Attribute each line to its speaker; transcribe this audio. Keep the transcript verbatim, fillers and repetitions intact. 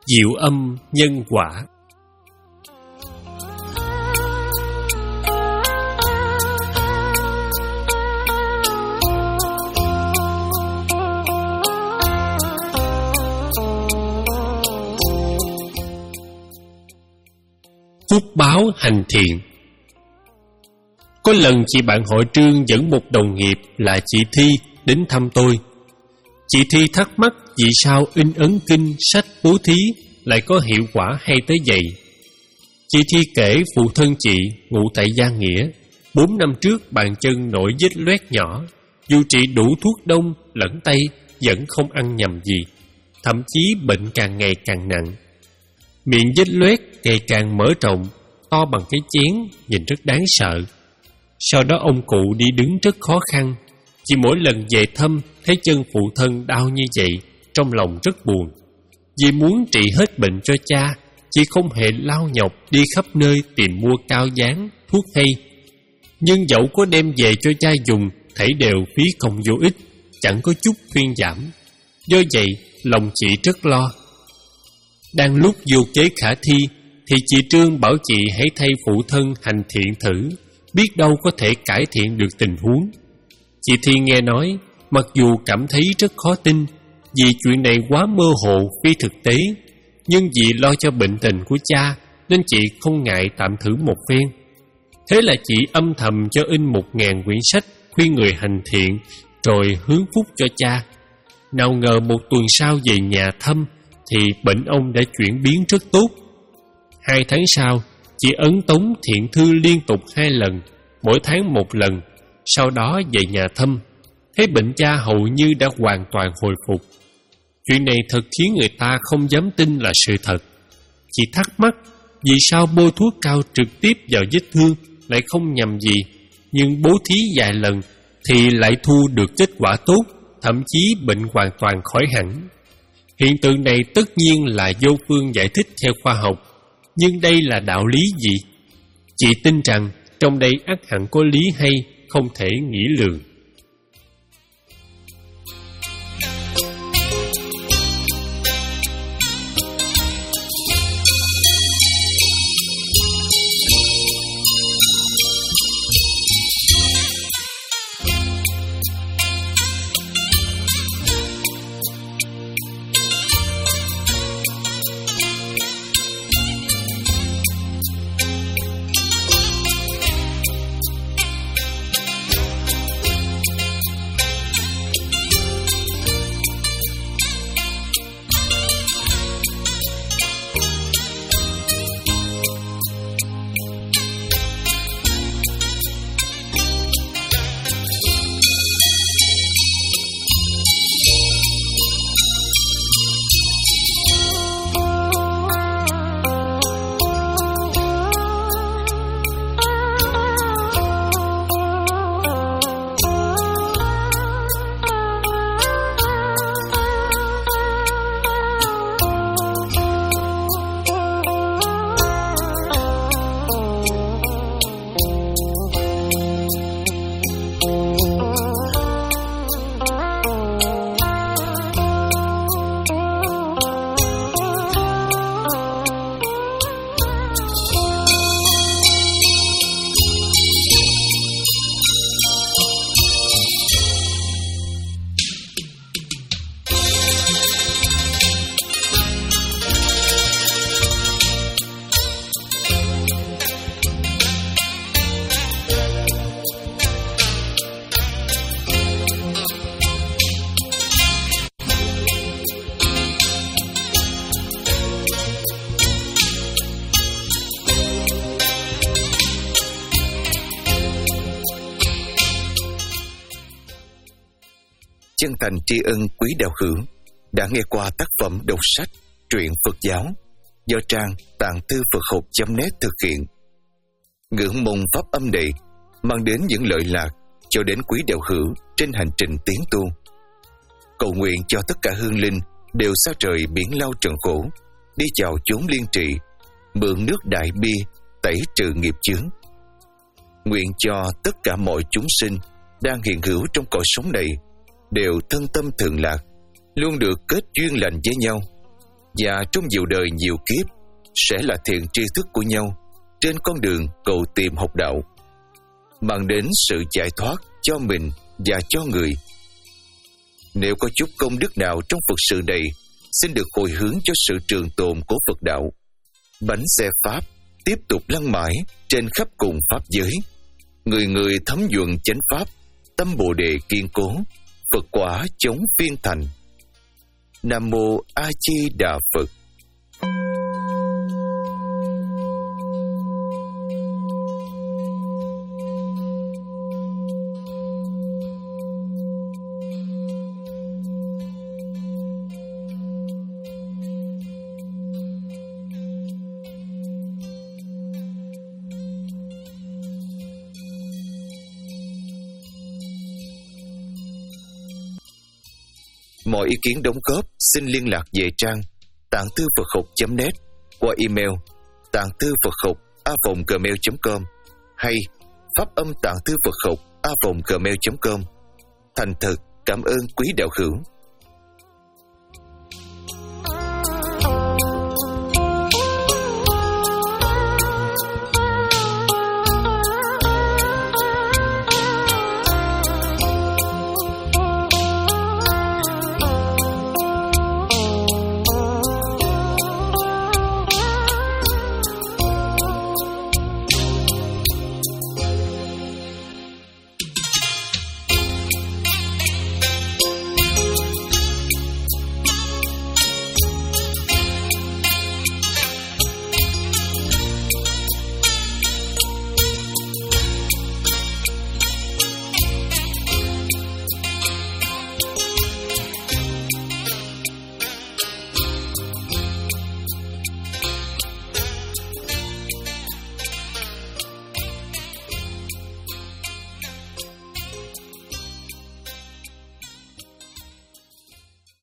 Speaker 1: Diệu âm nhân quả. Phúc báo hành thiện. Có lần chị bạn họ Trương dẫn một đồng nghiệp là chị Thi đến thăm tôi. Chị Thi thắc mắc vì sao in ấn kinh sách bố thí lại có hiệu quả hay tới vậy. Chị Thi kể phụ thân chị ngụ tại Gia Nghĩa, bốn năm trước bàn chân nổi vết loét nhỏ, dù trị đủ thuốc đông lẫn tây vẫn không ăn nhầm gì, thậm chí bệnh càng ngày càng nặng. Miệng vết loét ngày càng mở rộng, to bằng cái chén, nhìn rất đáng sợ. Sau đó ông cụ đi đứng rất khó khăn. Chỉ mỗi lần về thăm thấy chân phụ thân đau như vậy, trong lòng rất buồn. Vì muốn trị hết bệnh cho cha, chị không hề lao nhọc đi khắp nơi tìm mua cao dán, thuốc hay. Nhưng dẫu có đem về cho cha dùng, thảy đều phí công vô ích, chẳng có chút thuyên giảm. Do vậy, lòng chị rất lo. Đang lúc vô kế khả thi, thì chị Trương bảo chị hãy thay phụ thân hành thiện thử, biết đâu có thể cải thiện được tình huống. Chị Thi nghe nói, mặc dù cảm thấy rất khó tin, vì chuyện này quá mơ hồ phi thực tế, nhưng vì lo cho bệnh tình của cha, nên chị không ngại tạm thử một phen. Thế là chị âm thầm cho in một ngàn quyển sách khuyên người hành thiện, rồi hướng phúc cho cha. Nào ngờ một tuần sau về nhà thăm, thì bệnh ông đã chuyển biến rất tốt. Hai tháng sau, chị ấn tống thiện thư liên tục hai lần, mỗi tháng một lần. Sau đó về nhà thăm, thấy bệnh cha hầu như đã hoàn toàn hồi phục. Chuyện này thật khiến người ta không dám tin là sự thật. Chị thắc mắc vì sao bôi thuốc cao trực tiếp vào vết thương lại không nhầm gì, nhưng bố thí vài lần thì lại thu được kết quả tốt, thậm chí bệnh hoàn toàn khỏi hẳn. Hiện tượng này tất nhiên là vô phương giải thích theo khoa học, nhưng đây là đạo lý gì? Chị tin rằng trong đây ắt hẳn có lý hay, không thể nghĩ lường.
Speaker 2: Chân thành tri ân quý đạo hữu đã nghe qua tác phẩm đọc sách truyện Phật giáo do trang tạng thư Phật học chấm net thực hiện. Ngưỡng mong pháp âm này mang đến những lợi lạc cho đến quý đạo hữu trên hành trình tiến tu. Cầu nguyện cho tất cả hương linh đều xa trời biển lao trần khổ, đi vào chốn liên trị, mượn nước đại bi tẩy trừ nghiệp chướng. Nguyện cho tất cả mọi chúng sinh đang hiện hữu trong cõi sống này đều thân tâm thượng lạc, luôn được kết duyên lành với nhau, và trong nhiều đời nhiều kiếp sẽ là thiện tri thức của nhau trên con đường cầu tìm học đạo, mang đến sự giải thoát cho mình và cho người. Nếu có chút công đức nào trong Phật sự này, xin được hồi hướng cho sự trường tồn của Phật đạo. Bánh xe Pháp tiếp tục lăn mãi trên khắp cùng Pháp giới. Người người thấm nhuận chánh Pháp, tâm Bồ Đề kiên cố, Phật quả chống phiên thành. Nam Mô A Di Đà Phật. Mọi ý kiến đóng góp xin liên lạc về trang tạng thư Phật học chấm net qua email tạng thư Phật học a vòng gmail chấm com hay pháp âm tạng thư Phật học a vòng gmail chấm com. Thành thật cảm ơn quý đạo hữu.